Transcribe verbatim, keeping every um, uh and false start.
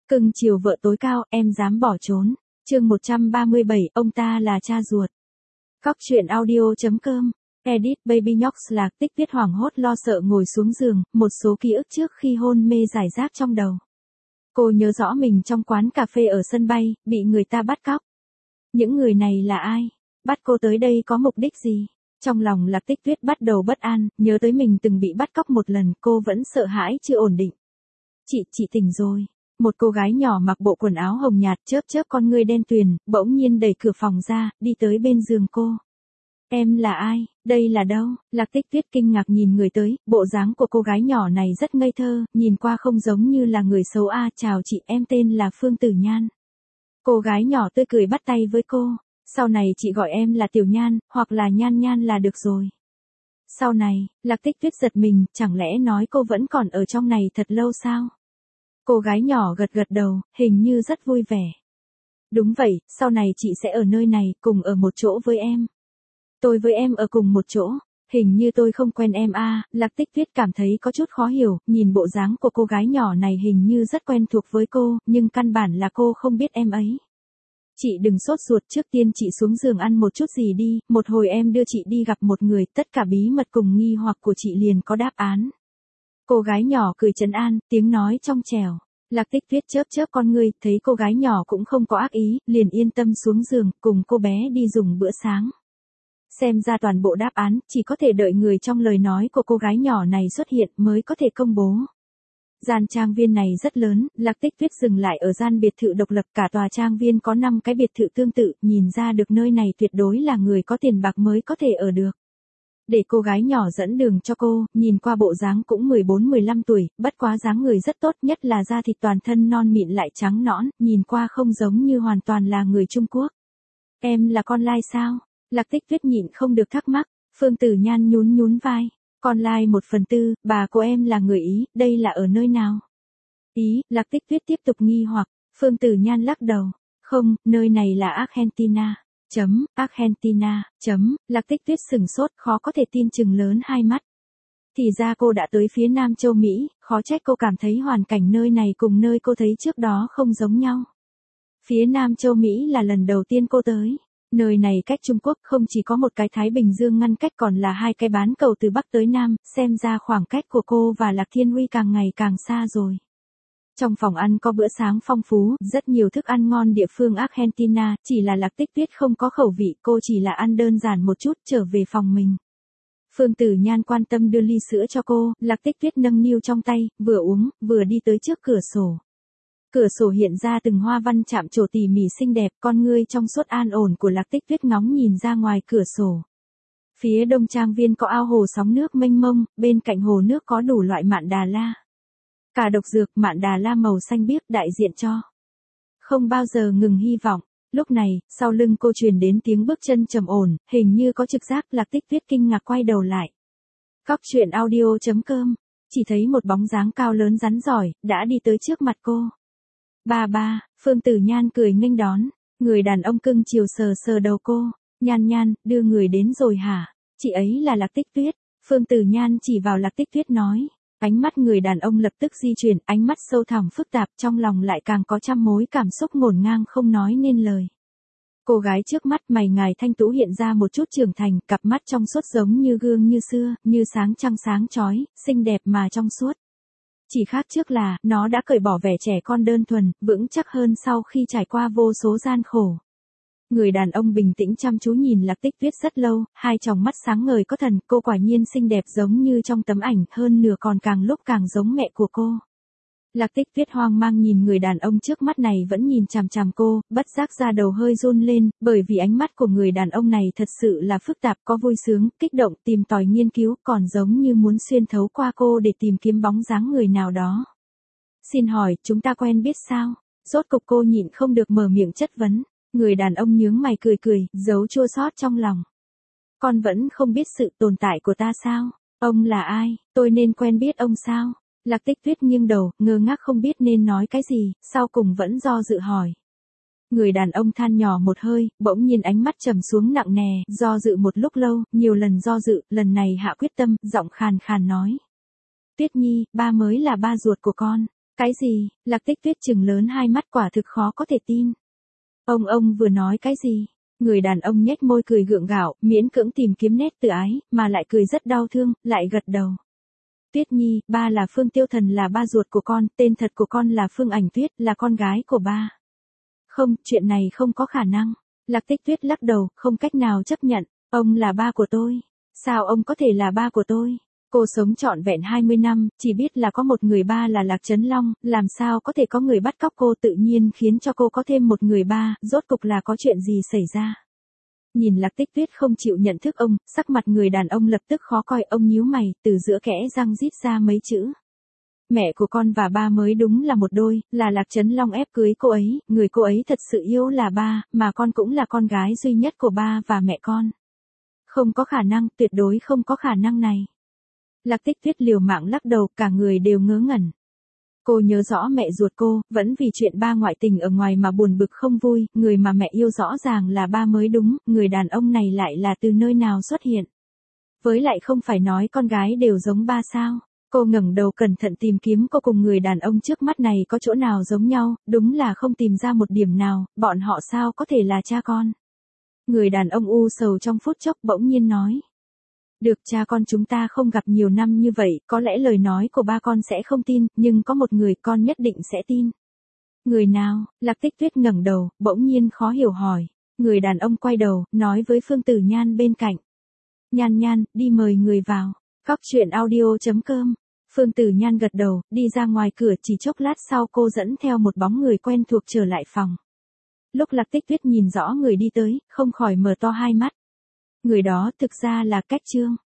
Cưng chiều vợ tối cao, em dám bỏ trốn. Chương một trăm ba mươi bảy, ông ta là cha ruột. Cóc truyện audio.com. Edit Baby Nhóc Lạc Tích Viết hoảng hốt lo sợ ngồi xuống giường, một số ký ức trước khi hôn mê rải rác trong đầu. Cô nhớ rõ mình trong quán cà phê ở sân bay, bị người ta bắt cóc. Những người này là ai? Bắt cô tới đây có mục đích gì? Trong lòng Lạc Tích Tuyết bắt đầu bất an, nhớ tới mình từng bị bắt cóc một lần, cô vẫn sợ hãi chưa ổn định. Chị, chị tỉnh rồi. Một cô gái nhỏ mặc bộ quần áo hồng nhạt chớp chớp con ngươi đen tuyền, bỗng nhiên đẩy cửa phòng ra, đi tới bên giường cô. Em là ai? Đây là đâu? Lạc Tích Tuyết kinh ngạc nhìn người tới, bộ dáng của cô gái nhỏ này rất ngây thơ, nhìn qua không giống như là người xấu a. À, chào chị, em tên là Phương Tử Nhan. Cô gái nhỏ tươi cười bắt tay với cô. Sau này chị gọi em là Tiểu Nhan, hoặc là Nhan Nhan là được rồi. Sau này, Lạc Tích Tuyết giật mình, chẳng lẽ nói cô vẫn còn ở trong này thật lâu sao? Cô gái nhỏ gật gật đầu, hình như rất vui vẻ. Đúng vậy, sau này chị sẽ ở nơi này, cùng ở một chỗ với em. Tôi với em ở cùng một chỗ, hình như tôi không quen em a. À, Lạc Tích Tuyết cảm thấy có chút khó hiểu, nhìn bộ dáng của cô gái nhỏ này hình như rất quen thuộc với cô, nhưng căn bản là cô không biết em ấy. Chị đừng sốt ruột, trước tiên chị xuống giường ăn một chút gì đi, một hồi em đưa chị đi gặp một người, tất cả bí mật cùng nghi hoặc của chị liền có đáp án. Cô gái nhỏ cười trấn an, tiếng nói trong trẻo. Lạc Tích Tuyết chớp chớp con ngươi, thấy cô gái nhỏ cũng không có ác ý, liền yên tâm xuống giường, cùng cô bé đi dùng bữa sáng. Xem ra toàn bộ đáp án, chỉ có thể đợi người trong lời nói của cô gái nhỏ này xuất hiện mới có thể công bố. Gian trang viên này rất lớn, Lạc Tích Tuyết dừng lại ở gian biệt thự độc lập, cả tòa trang viên có năm cái biệt thự tương tự, nhìn ra được nơi này tuyệt đối là người có tiền bạc mới có thể ở được. Để cô gái nhỏ dẫn đường cho cô, nhìn qua bộ dáng cũng mười bốn mười lăm tuổi, bất quá dáng người rất tốt, nhất là da thịt toàn thân non mịn lại trắng nõn, nhìn qua không giống như hoàn toàn là người Trung Quốc. Em là con lai sao? Lạc Tích Tuyết nhịn không được thắc mắc. Phương Tử Nhan nhún nhún vai. Con lai một phần tư, bà của em là người Ý, đây là ở nơi nào? Ý, Lạc Tích Tuyết tiếp tục nghi hoặc. Phương Tử Nhan lắc đầu. Không, nơi này là Argentina. Chấm, Argentina, chấm, Lạc Tích Tuyết sửng sốt, khó có thể tin chừng lớn hai mắt. Thì ra cô đã tới phía Nam châu Mỹ, khó trách cô cảm thấy hoàn cảnh nơi này cùng nơi cô thấy trước đó không giống nhau. Phía Nam châu Mỹ là lần đầu tiên cô tới. Nơi này cách Trung Quốc không chỉ có một cái Thái Bình Dương ngăn cách còn là hai cái bán cầu từ Bắc tới Nam, xem ra khoảng cách của cô và Lạc Thiên Huy càng ngày càng xa rồi. Trong phòng ăn có bữa sáng phong phú, rất nhiều thức ăn ngon địa phương Argentina, chỉ là Lạc Tích Tuyết không có khẩu vị, cô chỉ là ăn đơn giản một chút trở về phòng mình. Phương Tử Nhan quan tâm đưa ly sữa cho cô, Lạc Tích Tuyết nâng niu trong tay, vừa uống, vừa đi tới trước cửa sổ. Cửa sổ hiện ra từng hoa văn chạm trổ tỉ mỉ xinh đẹp, con ngươi trong suốt an ổn của Lạc Tích Tuyết ngóng nhìn ra ngoài cửa sổ. Phía đông trang viên có ao hồ sóng nước mênh mông, bên cạnh hồ nước có đủ loại mạn đà la. Cả độc dược mạn đà la màu xanh biếc đại diện cho không bao giờ ngừng hy vọng. Lúc này, sau lưng cô truyền đến tiếng bước chân trầm ổn, hình như có trực giác. Lạc Tích Tuyết kinh ngạc quay đầu lại. Cóc truyện audio.com. Chỉ thấy một bóng dáng cao lớn rắn giỏi, đã đi tới trước mặt cô. Ba ba, Phương Tử Nhan cười nghênh đón. Người đàn ông cưng chiều sờ sờ đầu cô. Nhan Nhan, đưa người đến rồi hả? Chị ấy là Lạc Tích Tuyết. Phương Tử Nhan chỉ vào Lạc Tích Tuyết nói. Ánh mắt người đàn ông lập tức di chuyển, ánh mắt sâu thẳm phức tạp, trong lòng lại càng có trăm mối cảm xúc ngổn ngang không nói nên lời. Cô gái trước mắt mày ngài thanh tú hiện ra một chút trưởng thành, cặp mắt trong suốt giống như gương như xưa, như sáng trăng sáng chói, xinh đẹp mà trong suốt. Chỉ khác trước là, nó đã cởi bỏ vẻ trẻ con đơn thuần, vững chắc hơn sau khi trải qua vô số gian khổ. Người đàn ông bình tĩnh chăm chú nhìn Lạc Tích Tuyết rất lâu, hai tròng mắt sáng ngời có thần, cô quả nhiên xinh đẹp giống như trong tấm ảnh, hơn nửa còn càng lúc càng giống mẹ của cô. Lạc Tích Tuyết hoang mang nhìn người đàn ông trước mắt này vẫn nhìn chằm chằm cô, bất giác da đầu hơi run lên, bởi vì ánh mắt của người đàn ông này thật sự là phức tạp, có vui sướng, kích động, tìm tòi nghiên cứu, còn giống như muốn xuyên thấu qua cô để tìm kiếm bóng dáng người nào đó. Xin hỏi, chúng ta quen biết sao? Rốt cục cô nhịn không được mở miệng chất vấn. Người đàn ông nhướng mày cười cười, giấu chua xót trong lòng. Con vẫn không biết sự tồn tại của ta sao? Ông là ai? Tôi nên quen biết ông sao? Lạc Tích Tuyết nghiêng đầu, ngơ ngác không biết nên nói cái gì, sau cùng vẫn do dự hỏi. Người đàn ông than nhỏ một hơi, bỗng nhiên ánh mắt trầm xuống nặng nề, do dự một lúc lâu, nhiều lần do dự, lần này hạ quyết tâm, giọng khàn khàn nói. Tuyết Nhi, ba mới là ba ruột của con. Cái gì? Lạc Tích Tuyết trừng lớn hai mắt quả thực khó có thể tin. Ông ông vừa nói cái gì? Người đàn ông nhếch môi cười gượng gạo, miễn cưỡng tìm kiếm nét tự ái, mà lại cười rất đau thương, lại gật đầu. Tuyết Nhi, ba là Phương Tiêu Thần là ba ruột của con, tên thật của con là Phương Ảnh Tuyết, là con gái của ba. Không, chuyện này không có khả năng. Lạc Tích Tuyết lắc đầu, không cách nào chấp nhận. Ông là ba của tôi. Sao ông có thể là ba của tôi? Cô sống trọn vẹn hai mươi năm, chỉ biết là có một người ba là Lạc Trấn Long, làm sao có thể có người bắt cóc cô, tự nhiên khiến cho cô có thêm một người ba, rốt cục là có chuyện gì xảy ra. Nhìn Lạc Tích Tuyết không chịu nhận thức ông, sắc mặt người đàn ông lập tức khó coi, ông nhíu mày, từ giữa kẽ răng rít ra mấy chữ. Mẹ của con và ba mới đúng là một đôi, là Lạc Trấn Long ép cưới cô ấy, người cô ấy thật sự yêu là ba, mà con cũng là con gái duy nhất của ba và mẹ con. Không có khả năng, tuyệt đối không có khả năng này. Lạc Tích Tuyết liều mạng lắc đầu, cả người đều ngớ ngẩn. Cô nhớ rõ mẹ ruột cô, vẫn vì chuyện ba ngoại tình ở ngoài mà buồn bực không vui, người mà mẹ yêu rõ ràng là ba mới đúng, người đàn ông này lại là từ nơi nào xuất hiện. Với lại không phải nói con gái đều giống ba sao. Cô ngẩng đầu cẩn thận tìm kiếm cô cùng người đàn ông trước mắt này có chỗ nào giống nhau, đúng là không tìm ra một điểm nào, bọn họ sao có thể là cha con. Người đàn ông u sầu trong phút chốc bỗng nhiên nói. Được, cha con chúng ta không gặp nhiều năm như vậy, có lẽ lời nói của ba con sẽ không tin, nhưng có một người con nhất định sẽ tin. Người nào? Lạc Tích Tuyết ngẩng đầu, bỗng nhiên khó hiểu hỏi. Người đàn ông quay đầu, nói với Phương Tử Nhan bên cạnh. Nhan Nhan, đi mời người vào. Cóc truyện audio chấm com. Phương Tử Nhan gật đầu, đi ra ngoài cửa, chỉ chốc lát sau cô dẫn theo một bóng người quen thuộc trở lại phòng. Lúc Lạc Tích Tuyết nhìn rõ người đi tới, không khỏi mở to hai mắt. Người đó thực ra là Cách Trương.